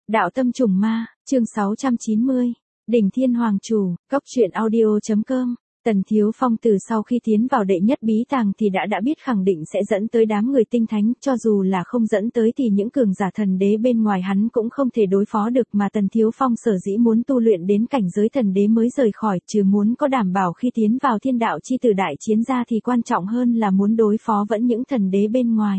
Đạo tâm trùng ma, chương 690. Đỉnh Thiên Hoàng Chủ, Cốc truyện audio.com. Tần Thiếu Phong từ sau khi tiến vào đệ nhất bí tàng thì đã biết khẳng định sẽ dẫn tới đám người tinh thánh, cho dù là không dẫn tới thì những cường giả thần đế bên ngoài hắn cũng không thể đối phó được, mà Tần Thiếu Phong sở dĩ muốn tu luyện đến cảnh giới thần đế mới rời khỏi, trừ muốn có đảm bảo khi tiến vào thiên đạo chi tử đại chiến ra thì quan trọng hơn là muốn đối phó vẫn những thần đế bên ngoài.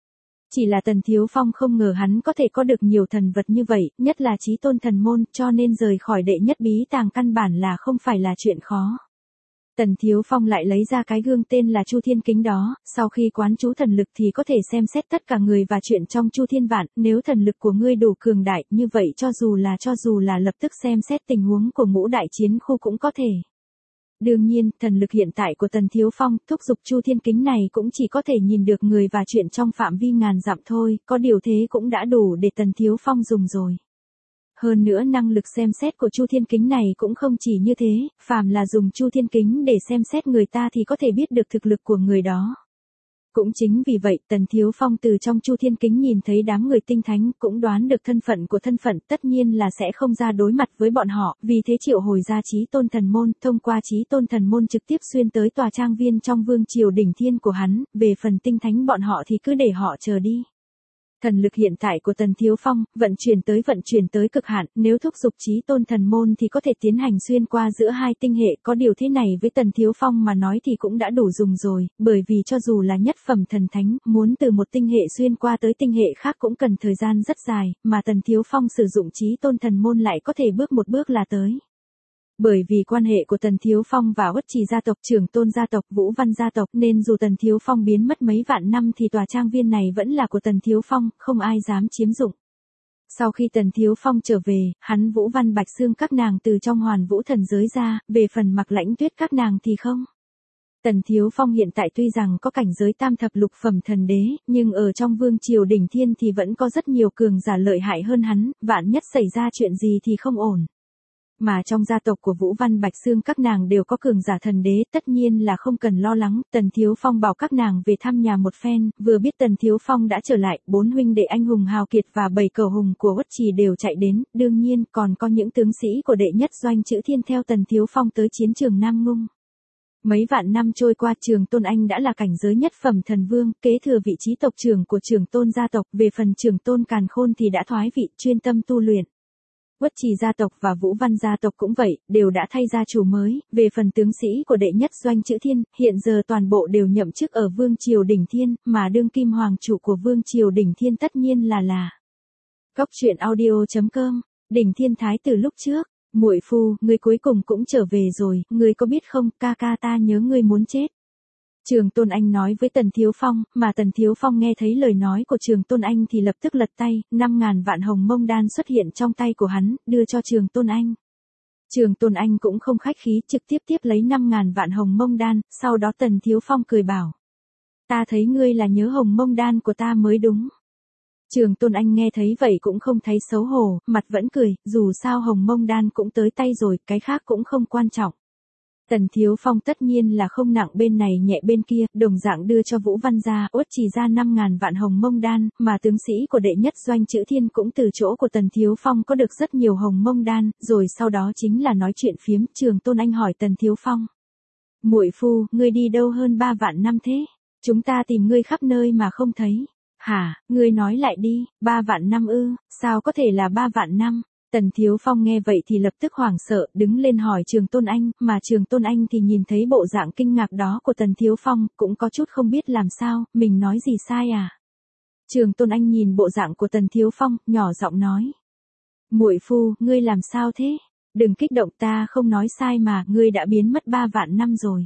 Chỉ là Tần Thiếu Phong không ngờ hắn có thể có được nhiều thần vật như vậy, nhất là chí tôn thần môn, cho nên rời khỏi đệ nhất bí tàng căn bản là không phải là chuyện khó. Tần Thiếu Phong lại lấy ra cái gương tên là Chu Thiên Kính đó, sau khi quán chú thần lực thì có thể xem xét tất cả người và chuyện trong Chu Thiên Vạn, nếu thần lực của ngươi đủ cường đại, như vậy cho dù là lập tức xem xét tình huống của ngũ đại chiến khu cũng có thể. Đương nhiên, thần lực hiện tại của Tần Thiếu Phong, thúc giục Chu Thiên Kính này cũng chỉ có thể nhìn được người và chuyện trong phạm vi ngàn dặm thôi, có điều thế cũng đã đủ để Tần Thiếu Phong dùng rồi. Hơn nữa năng lực xem xét của Chu Thiên Kính này cũng không chỉ như thế, phàm là dùng Chu Thiên Kính để xem xét người ta thì có thể biết được thực lực của người đó. Cũng chính vì vậy, Tần Thiếu Phong từ trong Chu Thiên Kính nhìn thấy đám người tinh thánh, cũng đoán được thân phận, tất nhiên là sẽ không ra đối mặt với bọn họ, vì thế triệu hồi ra chí tôn thần môn, thông qua chí tôn thần môn trực tiếp xuyên tới tòa trang viên trong vương triều đỉnh thiên của hắn, về phần tinh thánh bọn họ thì cứ để họ chờ đi. Thần lực hiện tại của Tần Thiếu Phong, vận chuyển tới cực hạn, nếu thúc giục chí tôn thần môn thì có thể tiến hành xuyên qua giữa hai tinh hệ, có điều thế này với Tần Thiếu Phong mà nói thì cũng đã đủ dùng rồi, bởi vì cho dù là nhất phẩm thần thánh, muốn từ một tinh hệ xuyên qua tới tinh hệ khác cũng cần thời gian rất dài, mà Tần Thiếu Phong sử dụng chí tôn thần môn lại có thể bước một bước là tới. Bởi vì quan hệ của Tần Thiếu Phong và Uất Trì gia tộc, Trưởng Tôn gia tộc, Vũ Văn gia tộc, nên dù Tần Thiếu Phong biến mất mấy vạn năm thì tòa trang viên này vẫn là của Tần Thiếu Phong, không ai dám chiếm dụng. Sau khi Tần Thiếu Phong trở về, hắn Vũ Văn Bạch Xương các nàng từ trong Hoàn Vũ thần giới ra, về phần Mặc Lãnh Tuyết các nàng thì không. Tần Thiếu Phong hiện tại tuy rằng có cảnh giới tam thập lục phẩm thần đế, nhưng ở trong vương triều đỉnh thiên thì vẫn có rất nhiều cường giả lợi hại hơn hắn, vạn nhất xảy ra chuyện gì thì không ổn. Mà trong gia tộc của Vũ Văn Bạch Xương các nàng đều có cường giả thần đế, tất nhiên là không cần lo lắng. Tần Thiếu Phong bảo các nàng về thăm nhà một phen, vừa biết Tần Thiếu Phong đã trở lại, 4 huynh đệ anh hùng hào kiệt và 7 cờ hùng của Uất Trì đều chạy đến, đương nhiên còn có những tướng sĩ của đệ nhất doanh Chữ Thiên theo Tần Thiếu Phong tới chiến trường Nam Ngung. Mấy vạn năm trôi qua, Trường Tôn Anh đã là cảnh giới nhất phẩm thần vương, kế thừa vị trí tộc trưởng của Trường Tôn gia tộc, về phần Trường Tôn Càn Khôn thì đã thoái vị, chuyên tâm tu luyện. Uất Trì gia tộc và Vũ Văn gia tộc cũng vậy, đều đã thay gia chủ mới, về phần tướng sĩ của đệ nhất doanh Chữ Thiên, hiện giờ toàn bộ đều nhậm chức ở vương triều đỉnh thiên, mà đương kim hoàng chủ của vương triều đỉnh thiên tất nhiên là Cốc truyện audio.com. Đỉnh Thiên thái tử lúc trước, muội phu, ngươi cuối cùng cũng trở về rồi, ngươi có biết không, ca ca ta nhớ ngươi muốn chết. Trường Tôn Anh nói với Tần Thiếu Phong, mà Tần Thiếu Phong nghe thấy lời nói của Trường Tôn Anh thì lập tức lật tay, 5.000 vạn hồng mông đan xuất hiện trong tay của hắn, đưa cho Trường Tôn Anh. Trường Tôn Anh cũng không khách khí, trực tiếp tiếp lấy 5.000 vạn hồng mông đan, sau đó Tần Thiếu Phong cười bảo. Ta thấy ngươi là nhớ hồng mông đan của ta mới đúng. Trường Tôn Anh nghe thấy vậy cũng không thấy xấu hổ, mặt vẫn cười, dù sao hồng mông đan cũng tới tay rồi, cái khác cũng không quan trọng. Tần Thiếu Phong tất nhiên là không nặng bên này nhẹ bên kia, đồng dạng đưa cho Vũ Văn gia, Uất Trì ra 5.000 vạn hồng mông đan, mà tướng sĩ của đệ nhất doanh Chữ Thiên cũng từ chỗ của Tần Thiếu Phong có được rất nhiều hồng mông đan, rồi sau đó chính là nói chuyện phiếm. Trường Tôn Anh hỏi Tần Thiếu Phong. Muội phu, ngươi đi đâu hơn 3 vạn năm thế? Chúng ta tìm ngươi khắp nơi mà không thấy. Hả, ngươi nói lại đi, 3 vạn năm ư, sao có thể là 3 vạn năm? Tần Thiếu Phong nghe vậy thì lập tức hoảng sợ, đứng lên hỏi Trường Tôn Anh, mà Trường Tôn Anh thì nhìn thấy bộ dạng kinh ngạc đó của Tần Thiếu Phong, cũng có chút không biết làm sao, mình nói gì sai à? Trường Tôn Anh nhìn bộ dạng của Tần Thiếu Phong, nhỏ giọng nói. Muội phu, ngươi làm sao thế? Đừng kích động, ta không nói sai mà, ngươi đã biến mất 3 vạn năm rồi.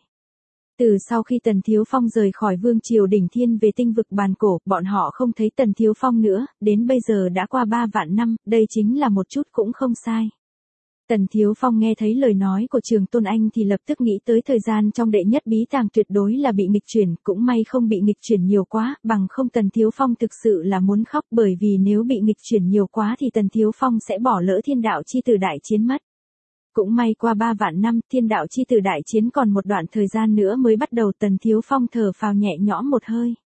Từ sau khi Tần Thiếu Phong rời khỏi vương triều đỉnh thiên về tinh vực bàn cổ, bọn họ không thấy Tần Thiếu Phong nữa, đến bây giờ đã qua 3 vạn năm, đây chính là một chút cũng không sai. Tần Thiếu Phong nghe thấy lời nói của Trường Tôn Anh thì lập tức nghĩ tới thời gian trong đệ nhất bí tàng tuyệt đối là bị nghịch chuyển, cũng may không bị nghịch chuyển nhiều quá, bằng không Tần Thiếu Phong thực sự là muốn khóc, bởi vì nếu bị nghịch chuyển nhiều quá thì Tần Thiếu Phong sẽ bỏ lỡ thiên đạo chi tử đại chiến mất. Cũng may qua 3 vạn năm, thiên đạo chi tử đại chiến còn một đoạn thời gian nữa mới bắt đầu. Tần Thiếu Phong thở phào nhẹ nhõm một hơi.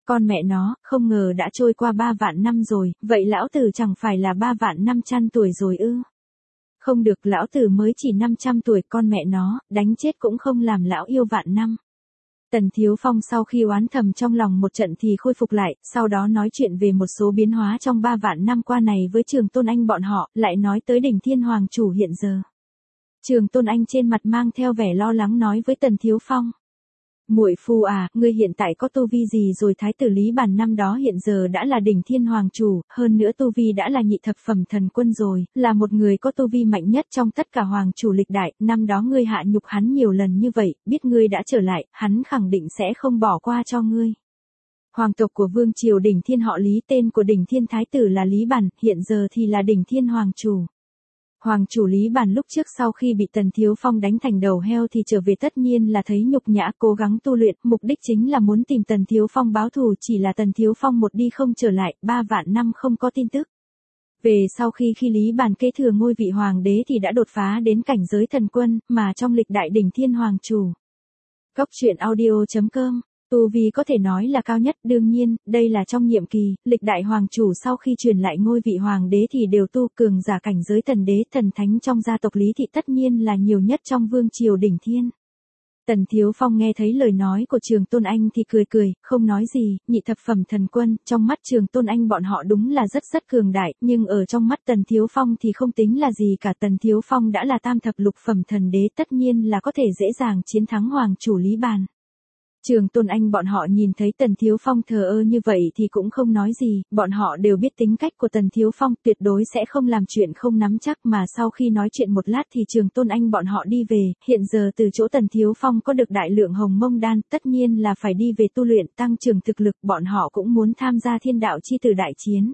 Con mẹ nó, không ngờ đã trôi qua 3 vạn năm rồi, vậy lão tử chẳng phải là 3 vạn 500 tuổi rồi ư? Không được, lão tử mới chỉ 500 tuổi, con mẹ nó, đánh chết cũng không làm lão yêu vạn năm. Tần Thiếu Phong sau khi oán thầm trong lòng một trận thì khôi phục lại, sau đó nói chuyện về một số biến hóa trong 3 vạn năm qua này với Trường Tôn Anh bọn họ, lại nói tới đỉnh Thiên Hoàng Chủ hiện giờ. Trường Tôn Anh trên mặt mang theo vẻ lo lắng nói với Tần Thiếu Phong. Muội phu à, ngươi hiện tại có tu vi gì rồi? Thái tử Lý Bàn năm đó hiện giờ đã là đỉnh Thiên Hoàng Chủ, hơn nữa tu vi đã là nhị thập phẩm thần quân rồi, là một người có tu vi mạnh nhất trong tất cả hoàng chủ lịch đại, năm đó ngươi hạ nhục hắn nhiều lần như vậy, biết ngươi đã trở lại, hắn khẳng định sẽ không bỏ qua cho ngươi. Hoàng tộc của Vương Triều đỉnh Thiên họ Lý, tên của đỉnh Thiên Thái tử là Lý Bàn, hiện giờ thì là đỉnh Thiên Hoàng Chủ. Hoàng chủ Lý Bàn lúc trước sau khi bị Tần Thiếu Phong đánh thành đầu heo thì trở về tất nhiên là thấy nhục nhã, cố gắng tu luyện, mục đích chính là muốn tìm Tần Thiếu Phong báo thù, chỉ là Tần Thiếu Phong một đi không trở lại, 3 vạn năm không có tin tức. Về sau khi Lý Bàn kế thừa ngôi vị hoàng đế thì đã đột phá đến cảnh giới thần quân, mà trong lịch đại đỉnh Thiên Hoàng Chủ. Góc truyện audio.com Tu vi có thể nói là cao nhất, đương nhiên, đây là trong nhiệm kỳ, lịch đại hoàng chủ sau khi truyền lại ngôi vị hoàng đế thì đều tu cường giả cảnh giới thần đế, thần thánh trong gia tộc Lý Thị tất nhiên là nhiều nhất trong vương triều đỉnh thiên. Tần Thiếu Phong nghe thấy lời nói của Trường Tôn Anh thì cười cười, không nói gì, nhị thập phẩm thần quân, trong mắt Trường Tôn Anh bọn họ đúng là rất cường đại, nhưng ở trong mắt Tần Thiếu Phong thì không tính là gì cả. Tần Thiếu Phong đã là tam thập lục phẩm thần đế, tất nhiên là có thể dễ dàng chiến thắng hoàng chủ Lý Bàn. Trường Tôn Anh bọn họ nhìn thấy Tần Thiếu Phong thờ ơ như vậy thì cũng không nói gì, bọn họ đều biết tính cách của Tần Thiếu Phong, tuyệt đối sẽ không làm chuyện không nắm chắc, mà sau khi nói chuyện một lát thì Trường Tôn Anh bọn họ đi về, hiện giờ từ chỗ Tần Thiếu Phong có được đại lượng hồng mông đan, tất nhiên là phải đi về tu luyện, tăng trưởng thực lực, bọn họ cũng muốn tham gia thiên đạo chi tử đại chiến.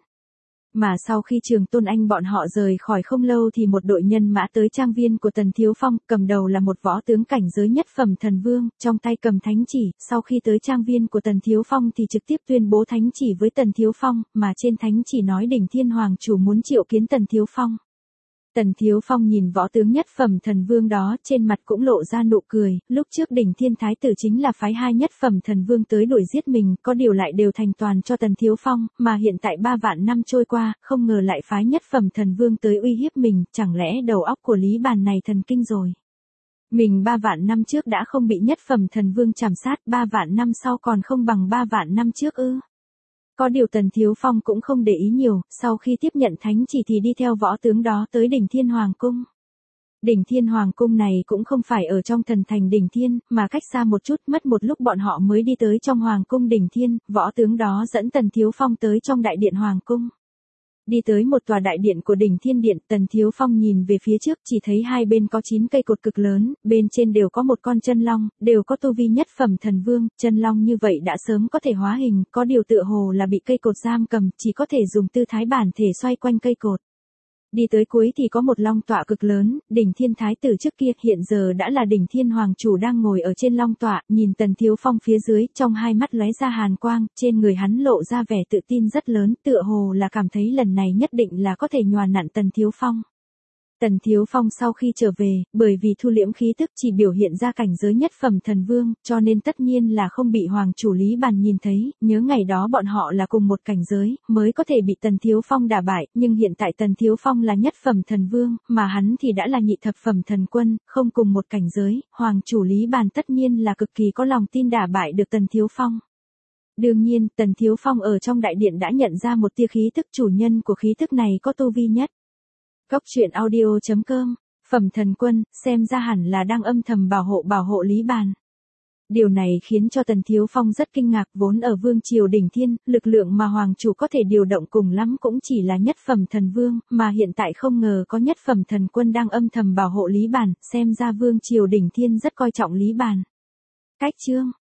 Mà sau khi Trường Tôn Anh bọn họ rời khỏi không lâu thì một đội nhân mã tới trang viên của Tần Thiếu Phong, cầm đầu là một võ tướng cảnh giới nhất phẩm thần vương, trong tay cầm thánh chỉ, sau khi tới trang viên của Tần Thiếu Phong thì trực tiếp tuyên bố thánh chỉ với Tần Thiếu Phong, mà trên thánh chỉ nói đỉnh Thiên Hoàng Chủ muốn triệu kiến Tần Thiếu Phong. Tần Thiếu Phong nhìn võ tướng nhất phẩm thần vương đó, trên mặt cũng lộ ra nụ cười, lúc trước đỉnh Thiên Thái tử chính là phái 2 nhất phẩm thần vương tới đuổi giết mình, có điều lại đều thành toàn cho Tần Thiếu Phong, mà hiện tại 3 vạn năm trôi qua, không ngờ lại phái nhất phẩm thần vương tới uy hiếp mình, chẳng lẽ đầu óc của Lý Bàn này thần kinh rồi. Mình 3 vạn năm trước đã không bị nhất phẩm thần vương trảm sát, 3 vạn năm sau còn không bằng 3 vạn năm trước ư? Có điều Tần Thiếu Phong cũng không để ý nhiều, sau khi tiếp nhận thánh chỉ thì đi theo võ tướng đó tới đỉnh Thiên Hoàng Cung. Đỉnh Thiên Hoàng Cung này cũng không phải ở trong thần thành đỉnh Thiên, mà cách xa một chút, mất một lúc bọn họ mới đi tới trong Hoàng Cung đỉnh Thiên, võ tướng đó dẫn Tần Thiếu Phong tới trong đại điện Hoàng Cung. Đi tới một tòa đại điện của đỉnh Thiên Điện, Tần Thiếu Phong nhìn về phía trước chỉ thấy hai bên có 9 cây cột cực lớn, bên trên đều có một con chân long, đều có tu vi nhất phẩm thần vương, chân long như vậy đã sớm có thể hóa hình, có điều tựa hồ là bị cây cột giam cầm, chỉ có thể dùng tư thái bản thể xoay quanh cây cột. Đi tới cuối thì có một long tọa cực lớn, đỉnh Thiên Thái tử trước kia hiện giờ đã là đỉnh Thiên Hoàng Chủ đang ngồi ở trên long tọa, nhìn Tần Thiếu Phong phía dưới, trong hai mắt lóe ra hàn quang, trên người hắn lộ ra vẻ tự tin rất lớn, tựa hồ là cảm thấy lần này nhất định là có thể nhòa nặn Tần Thiếu Phong. Tần Thiếu Phong sau khi trở về, bởi vì thu liễm khí tức chỉ biểu hiện ra cảnh giới nhất phẩm thần vương, cho nên tất nhiên là không bị Hoàng chủ Lý Bàn nhìn thấy, nhớ ngày đó bọn họ là cùng một cảnh giới, mới có thể bị Tần Thiếu Phong đả bại, nhưng hiện tại Tần Thiếu Phong là nhất phẩm thần vương, mà hắn thì đã là nhị thập phẩm thần quân, không cùng một cảnh giới, Hoàng chủ Lý Bàn tất nhiên là cực kỳ có lòng tin đả bại được Tần Thiếu Phong. Đương nhiên, Tần Thiếu Phong ở trong đại điện đã nhận ra một tia khí tức, chủ nhân của khí tức này có tu vi nhất. Góc truyện audio.com, phẩm thần quân, xem ra hẳn là đang âm thầm bảo hộ Lý Bàn. Điều này khiến cho Tần Thiếu Phong rất kinh ngạc, vốn ở vương triều đỉnh Thiên, lực lượng mà hoàng chủ có thể điều động cùng lắm cũng chỉ là nhất phẩm thần vương, mà hiện tại không ngờ có nhất phẩm thần quân đang âm thầm bảo hộ Lý Bàn, xem ra vương triều đỉnh Thiên rất coi trọng Lý Bàn. Cách chương